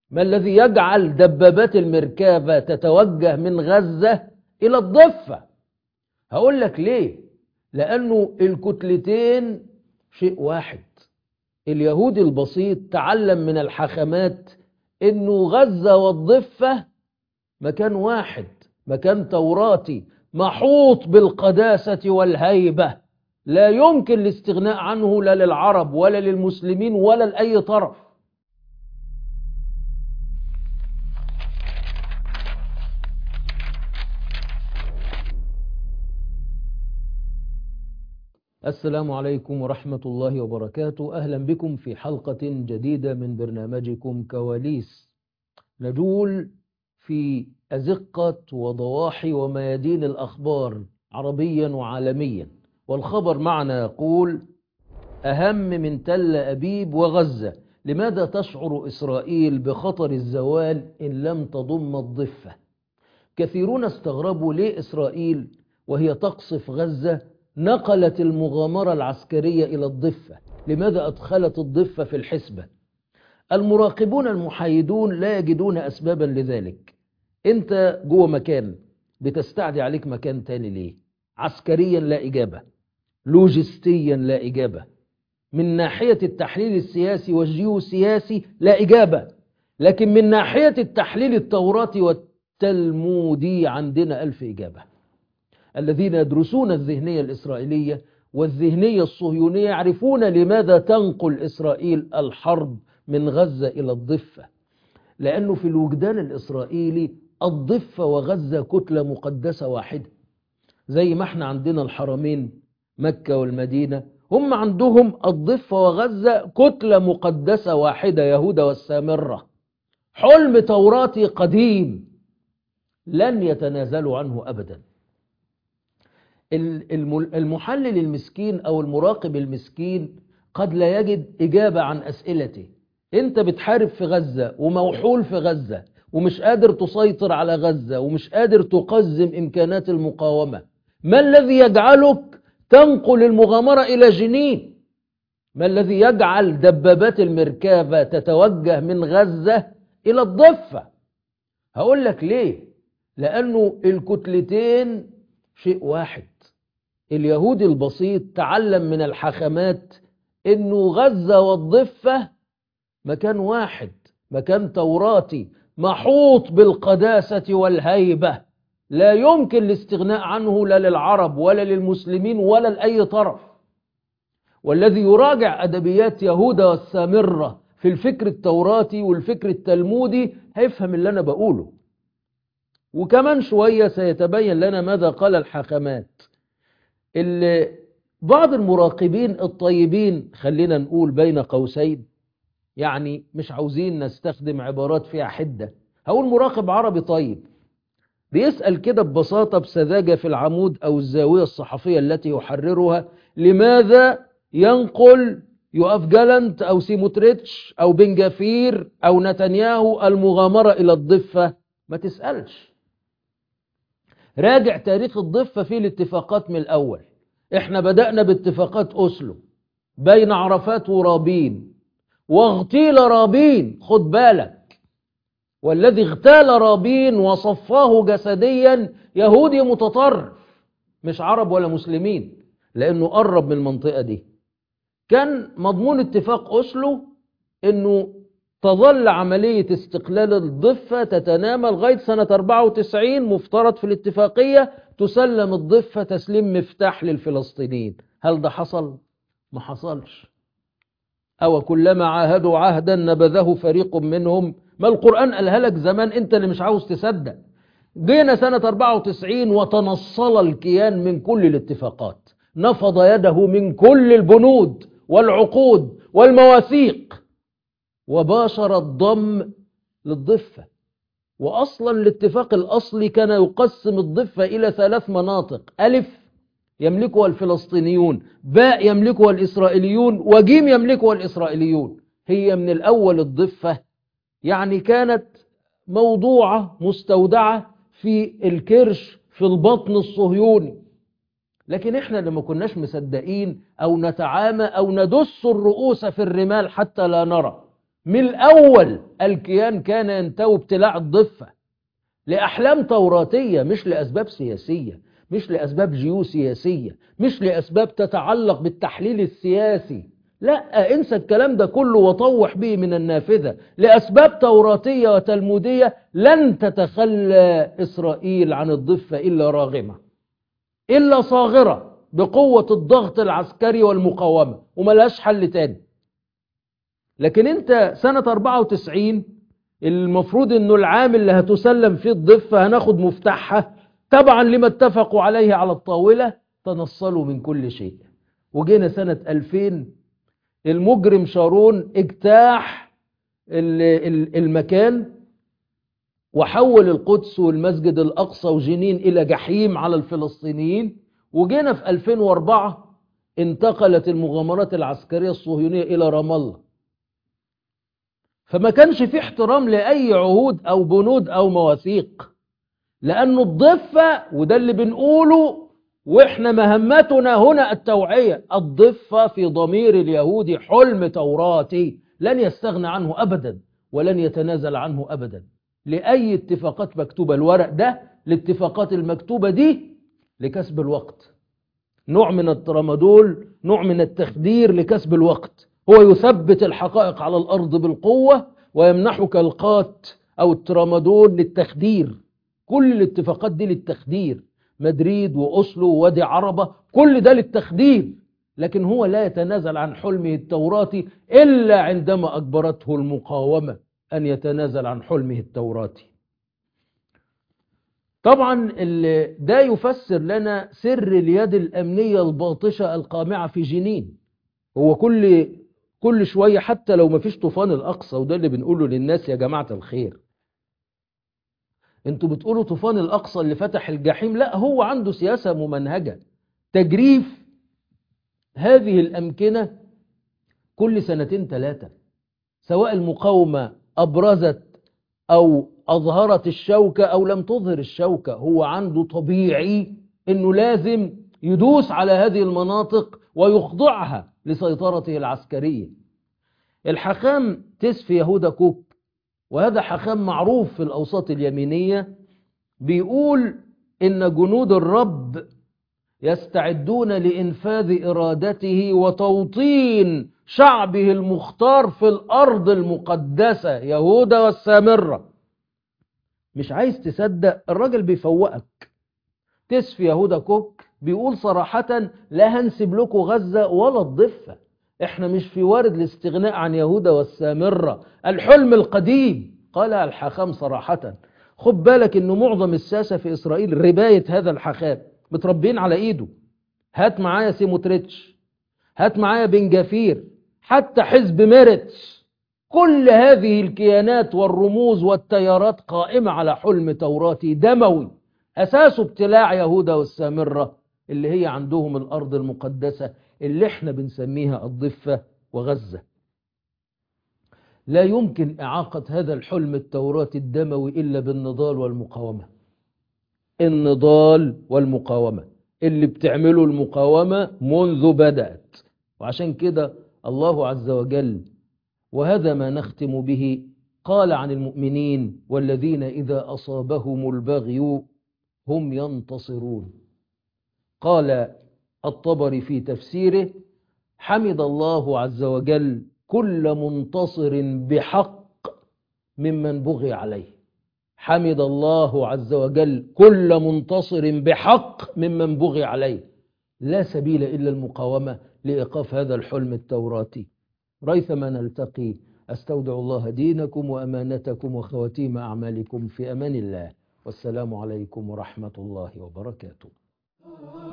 ما الذي يجعل دبابات المركبة تتوجه من غزة إلى الضفة؟ هقول لك ليه. لأنه الكتلتين شيء واحد. اليهودي البسيط تعلم من الحاخامات إنه غزة والضفة مكان واحد، مكان توراتي محوط بالقداسة والهيبة، لا يمكن الاستغناء عنه لا للعرب ولا للمسلمين ولا لأي طرف. السلام عليكم ورحمة الله وبركاته. أهلا بكم في حلقة جديدة من برنامجكم كواليس، نجول في أزقة وضواحي وميادين الأخبار عربيا وعالميا. والخبر معنا يقول: أهم من تل أبيب وغزة، لماذا تشعر إسرائيل بخطر الزوال إن لم تضم الضفة؟ كثيرون استغربوا ليه إسرائيل وهي تقصف غزة نقلت المغامرة العسكرية إلى الضفة، لماذا أدخلت الضفة في الحسبة؟ المراقبون المحايدون لا يجدون أسبابا لذلك. أنت جوه مكان بتستعدي عليك مكان تاني ليه؟ عسكريا لا إجابة، لوجستيا لا إجابة، من ناحية التحليل السياسي والجيوسياسي لا إجابة، لكن من ناحية التحليل التوراتي والتلمودي عندنا 1000 إجابة. الذين يدرسون الذهنية الإسرائيلية والذهنية الصهيونية يعرفون لماذا تنقل إسرائيل الحرب من غزة إلى الضفة، لأنه في الوجدان الإسرائيلي الضفة وغزة كتلة مقدسة واحدة. زي ما احنا عندنا الحرمين مكة والمدينة، هم عندهم الضفة وغزة كتلة مقدسة واحدة، يهوذا والسامرة، حلم توراتي قديم لن يتنازلوا عنه أبدا. المحلل المسكين أو المراقب المسكين قد لا يجد إجابة عن أسئلته. أنت بتحارب في غزة وموحول في غزة ومش قادر تسيطر على غزة ومش قادر تقزم إمكانات المقاومة، ما الذي يجعلك تنقل المغامرة إلى جنين؟ ما الذي يجعل دبابات المركبة تتوجه من غزة إلى الضفة؟ هقول لك ليه. لأنه الكتلتين شيء واحد. اليهودي البسيط تعلم من الحاخامات إنه غزة والضفة مكان واحد، مكان توراتي محوط بالقداسة والهيبة، لا يمكن الاستغناء عنه لا للعرب ولا للمسلمين ولا لأي طرف. والذي يراجع أدبيات يهوذا والسامرة في الفكر التوراتي والفكر التلمودي هيفهم اللي أنا بقوله. وكمان شوية سيتبين لنا ماذا قال الحاخامات. بعض المراقبين الطيبين، خلينا نقول بين قوسين، يعني مش عاوزين نستخدم عبارات فيها حدة، هقول مراقب عربي طيب بيسأل كده ببساطة بسذاجة في العمود أو الزاوية الصحفية التي يحررها: لماذا ينقل يوآف جالنت أو سيموتريتش أو بن جفير أو نتنياهو المغامرة إلى الضفة؟ ما تسألش، راجع تاريخ الضفة في الاتفاقات من الأول. احنا بدأنا باتفاقات أوسلو بين عرفات ورابين، واغتيل رابين، خد بالك، والذي اغتال رابين وصفاه جسديا يهودي متطرف، مش عرب ولا مسلمين، لأنه قرب من المنطقة دي. كان مضمون اتفاق أوسلو أنه تظل عملية استقلال الضفة تتنامى لغاية سنة 94، مفترض في الاتفاقية تسلم الضفة تسليم مفتاح للفلسطينيين. هل ده حصل؟ ما حصلش. أو كلما عاهدوا عهدا نبذه فريق منهم. ما القرآن قالها لك زمان، أنت اللي مش عاوز تصدق. جينا سنة 94 وتنصل الكيان من كل الاتفاقات، نفض يده من كل البنود والعقود والمواثيق، وباشر الضم للضفة. وأصلا الاتفاق الأصلي كان يقسم الضفة إلى 3 مناطق: ألف يملكها الفلسطينيون، باء يملكها الإسرائيليون، وجيم يملكها الإسرائيليون. هي من الأول الضفة يعني كانت موضوعة مستودعة في الكرش في البطن الصهيوني. لكن احنا لما كناش مصدقين أو نتعامى أو ندس الرؤوس في الرمال حتى لا نرى، من الأول الكيان كان ينتوي ابتلاع الضفة لأحلام توراتية، مش لأسباب سياسية، مش لأسباب جيوسياسية، مش لأسباب تتعلق بالتحليل السياسي. لا، انسى الكلام ده كله وطوح به من النافذة. لأسباب توراتية وتلمودية لن تتخلى إسرائيل عن الضفة إلا راغمة، إلا صاغرة بقوة الضغط العسكري والمقاومة، وملهاش حل تاني. لكن انت سنة 94 المفروض انه العام اللي هتسلم فيه الضفة هناخد مفتاحها تبعا لما اتفقوا عليه على الطاولة، تنصلوا من كل شيء. وجينا سنة 2000 المجرم شارون اجتاح المكان وحول القدس والمسجد الأقصى وجنين إلى جحيم على الفلسطينيين. وجينا في 2004 انتقلت المغامرات العسكرية الصهيونية إلى رام الله. فما كانش في احترام لأي عهود أو بنود أو مواثيق، لأنه الضفة، وده اللي بنقوله وإحنا مهمتنا هنا التوعية، الضفة في ضمير اليهودي حلم توراتي لن يستغنى عنه أبدا ولن يتنازل عنه أبدا. لأي اتفاقات مكتوبة، الورق ده الاتفاقات المكتوبة دي لكسب الوقت، نوع من الترامادول، نوع من التخدير لكسب الوقت. هو يثبت الحقائق على الأرض بالقوة ويمنحك القات أو الترامادول للتخدير. كل الاتفاقات دي للتخدير، مدريد وأسلو ووادي عربة كل ده للتخدير. لكن هو لا يتنازل عن حلمه التوراتي إلا عندما أجبرته المقاومة أن يتنازل عن حلمه التوراتي. طبعا ده يفسر لنا سر اليد الأمنية الباطشة القامعة في جنين. هو كل شوية حتى لو ما فيش طوفان الأقصى، وده اللي بنقوله للناس يا جماعة الخير، انتوا بتقولوا طوفان الأقصى اللي فتح الجحيم، لا، هو عنده سياسة ممنهجة تجريف هذه الأمكنة كل 2-3، سواء المقاومة أبرزت أو أظهرت الشوكة أو لم تظهر الشوكة. هو عنده طبيعي أنه لازم يدوس على هذه المناطق ويخضعها لسيطرته العسكرية. الحاخام تسفي يهودا كوك، وهذا حاخام معروف في الأوساط اليمينية، بيقول إن جنود الرب يستعدون لإنفاذ إرادته وتوطين شعبه المختار في الأرض المقدسة يهودا والسامرة. مش عايز تصدق، الراجل بيفوقك. تسفي يهودا كوك بيقول صراحة لا هنسب لكم غزة ولا الضفة، احنا مش في وارد الاستغناء عن يهودا والسامرة، الحلم القديم. قال الحاخام صراحة. خد بالك انه معظم الساسة في اسرائيل رباية هذا الحاخام متربين على ايده. هات معايا سيموتريتش، هات معايا بن جافير، حتى حزب ميرتس، كل هذه الكيانات والرموز والتيارات قائمة على حلم توراتي دموي أساسه ابتلاع يهودا والسامرة اللي هي عندهم الأرض المقدسة اللي احنا بنسميها الضفة وغزة. لا يمكن إعاقة هذا الحلم التوراتي الدموي إلا بالنضال والمقاومة. النضال والمقاومة اللي بتعمله المقاومة منذ بدأت. وعشان كده الله عز وجل، وهذا ما نختم به، قال عن المؤمنين والذين إذا أصابهم البغي هم ينتصرون. قال الطبري في تفسيره: حمد الله عز وجل كل منتصر بحق ممن بغي عليه. حمد الله عز وجل كل منتصر بحق ممن بغي عليه. لا سبيل إلا المقاومة لإيقاف هذا الحلم التوراتي. ريثما نلتقي، أستودع الله دينكم وأمانتكم وخواتيم أعمالكم في أمان الله، والسلام عليكم ورحمة الله وبركاته.